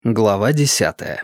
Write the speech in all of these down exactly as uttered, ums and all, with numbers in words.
Глава десятая.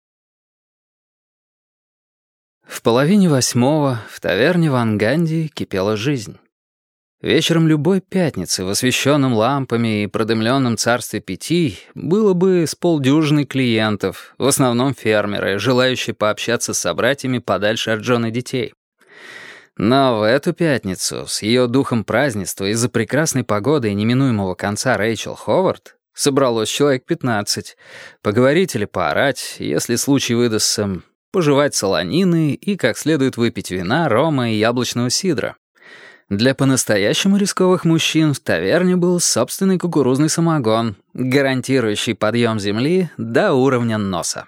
В половине восьмого в таверне Ван Ганди кипела жизнь. Вечером любой пятницы в освещенном лампами и продымленном царстве пяти было бы с полдюжины клиентов, в основном фермеры, желающие пообщаться с собратьями подальше от жен и детей. Но в эту пятницу, с ее духом празднества из-за прекрасной погоды и неминуемого конца Рэйчел Ховард, собралось человек пятнадцать. Поговорить или поорать, если случай выдастся, пожевать солонины и как следует выпить вина, рома и яблочного сидра. Для по-настоящему рисковых мужчин в таверне был собственный кукурузный самогон, гарантирующий подъем земли до уровня носа.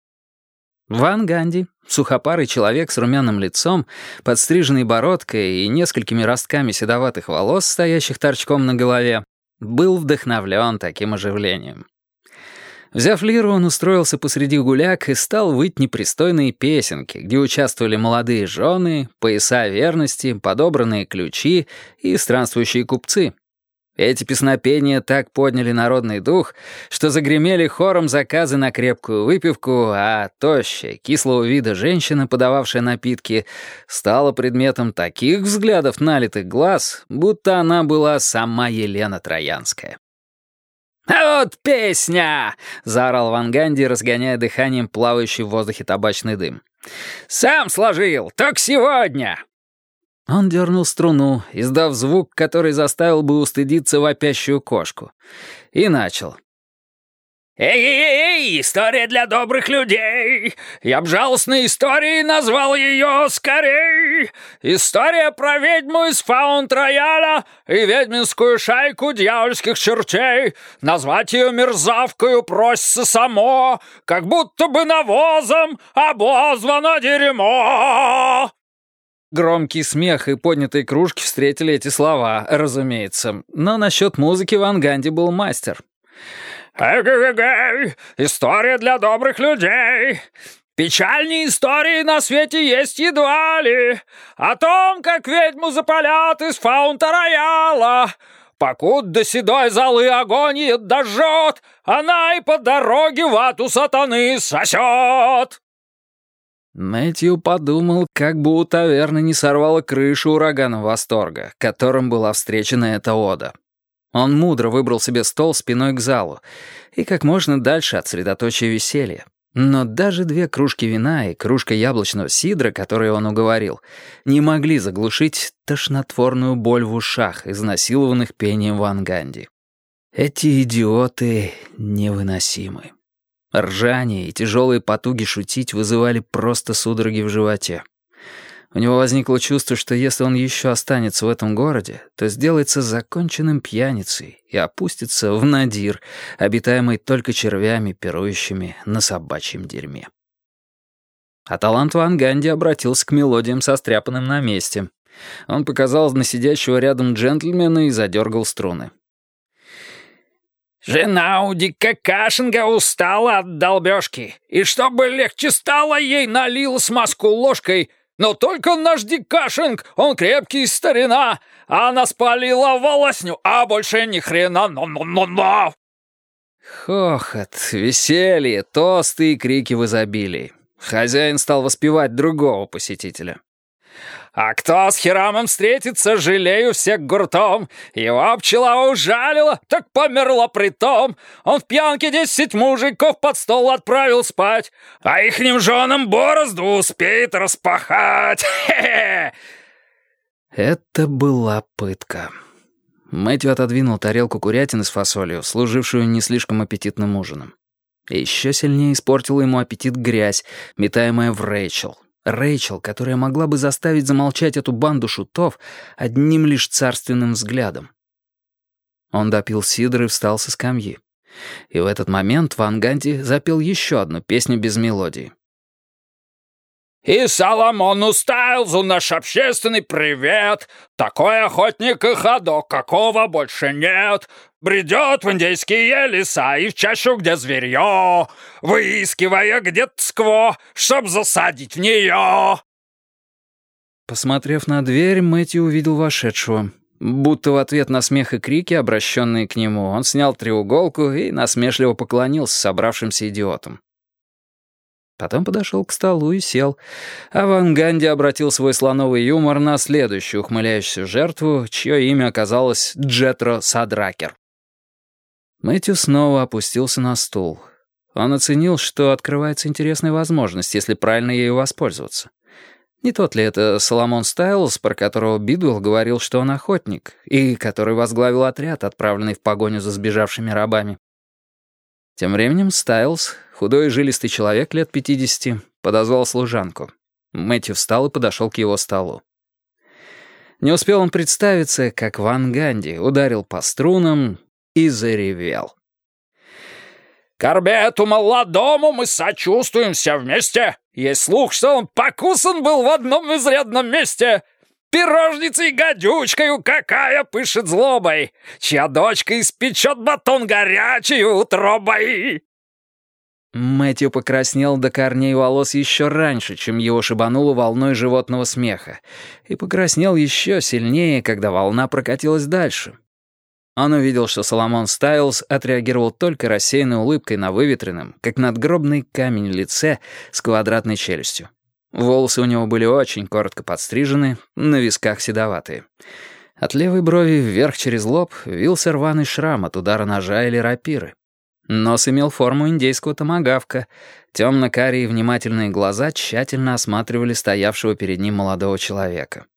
Ван Ганди, сухопарый человек с румяным лицом, подстриженной бородкой и несколькими ростками седоватых волос, стоящих торчком на голове, был вдохновлен таким оживлением. Взяв лиру, он устроился посреди гуляк и стал выть непристойные песенки, где участвовали молодые жены, пояса верности, подобранные ключи и странствующие купцы. Эти песнопения так подняли народный дух, что загремели хором заказы на крепкую выпивку, а тощая, кислого вида женщина, подававшая напитки, стала предметом таких взглядов налитых глаз, будто она была сама Елена Троянская. «А вот песня!» — заорал Ван Ганди, разгоняя дыханием плавающий в воздухе табачный дым. «Сам сложил, только сегодня!» Он дернул струну, издав звук, который заставил бы устыдиться вопящую кошку, и начал. «Эй-эй-эй, история для добрых людей! Я б жалостной историей назвал ее скорей! История про ведьму из Фаунд-Рояля и ведьминскую шайку дьявольских чертей. Назвать ее мерзавкою просится само, как будто бы навозом обозвано дерьмо!» Громкий смех и поднятые кружки встретили эти слова, разумеется. Но насчет музыки Ван Ганди был мастер. «Эгэй-эгэй, история для добрых людей. Печальнее истории на свете есть едва ли. О том, как ведьму запалят из Фаунта-Рояла. Покуда до седой золы огонь дожжет, она и по дороге в ату сатаны сосет». Мэтью подумал, как бы у таверны не сорвало крышу ураганом восторга, которым была встречена эта ода. Он мудро выбрал себе стол спиной к залу и как можно дальше от средоточия веселья. Но даже две кружки вина и кружка яблочного сидра, которые он уговорил, не могли заглушить тошнотворную боль в ушах, изнасилованных пением Ван Ганди. Эти идиоты невыносимы. Ржание и тяжелые потуги шутить вызывали просто судороги в животе. У него возникло чувство, что если он еще останется в этом городе, то сделается законченным пьяницей и опустится в надир, обитаемый только червями, пирующими на собачьем дерьме. А талант Ван Ганди обратился к мелодиям, состряпанным на месте. Он показал на сидящего рядом джентльмена и задергал струны. «Жена у Дика Кашинга устала от долбежки, и чтобы легче стало, ей налила смазку ложкой. Но только наш Дик Кашинг, он крепкий старина, а она спалила волосню, а больше ни хрена, но-но-но-но!» Хохот, веселье, тосты и крики в изобилии. Хозяин стал воспевать другого посетителя. «А кто с Хирамом встретится, жалею всех гуртом. Его пчела ужалила, так померла притом. Он в пьянке десять мужиков под стол отправил спать, а ихним женам борозду успеет распахать. Хе-хе!» Это была пытка. Мэтью отодвинул тарелку курятины с фасолью, служившую не слишком аппетитным ужином. И еще сильнее испортила ему аппетит грязь, метаемая в Рэйчел. Рэйчел, которая могла бы заставить замолчать эту банду шутов одним лишь царственным взглядом. Он допил сидр и встал со скамьи. И в этот момент Ван Ганди запел еще одну песню без мелодии. «И Соломону Стайлзу наш общественный привет! Такой охотник и ходок, какого больше нет! Бредет в индейские леса и в чащу, где зверье, выискивая где-то скво, чтоб засадить в нее!» Посмотрев на дверь, Мэтью увидел вошедшего. Будто в ответ на смех и крики, обращенные к нему, он снял треуголку и насмешливо поклонился собравшимся идиотам. Потом подошел к столу и сел, а Ван Ганди обратил свой слоновый юмор на следующую ухмыляющуюся жертву, чье имя оказалось Джетро Садракер. Мэтью снова опустился на стул. Он оценил, что открывается интересная возможность, если правильно ею воспользоваться. Не тот ли это Соломон Стайлз, про которого Бидуэлл говорил, что он охотник, и который возглавил отряд, отправленный в погоню за сбежавшими рабами? Тем временем Стайлз, худой и жилистый человек лет пятидесяти, подозвал служанку. Мэтью встал и подошел к его столу. Не успел он представиться, как Ван Ганди ударил по струнам и заревел. «Корбету молодому мы сочувствуем все вместе. Есть слух, что он покусан был в одном изрядном месте. Пирожницей гадючкою какая пышет злобой, чья дочка испечет батон горячей утробой». Мэтью покраснел до корней волос еще раньше, чем его шибануло волной животного смеха, и покраснел еще сильнее, когда волна прокатилась дальше. Он увидел, что Соломон Стайлз отреагировал только рассеянной улыбкой на выветренном, как надгробный камень лице с квадратной челюстью. Волосы у него были очень коротко подстрижены, на висках седоватые. От левой брови вверх через лоб вился рваный шрам от удара ножа или рапиры. Нос имел форму индейского томагавка. Темно-карие внимательные глаза тщательно осматривали стоявшего перед ним молодого человека.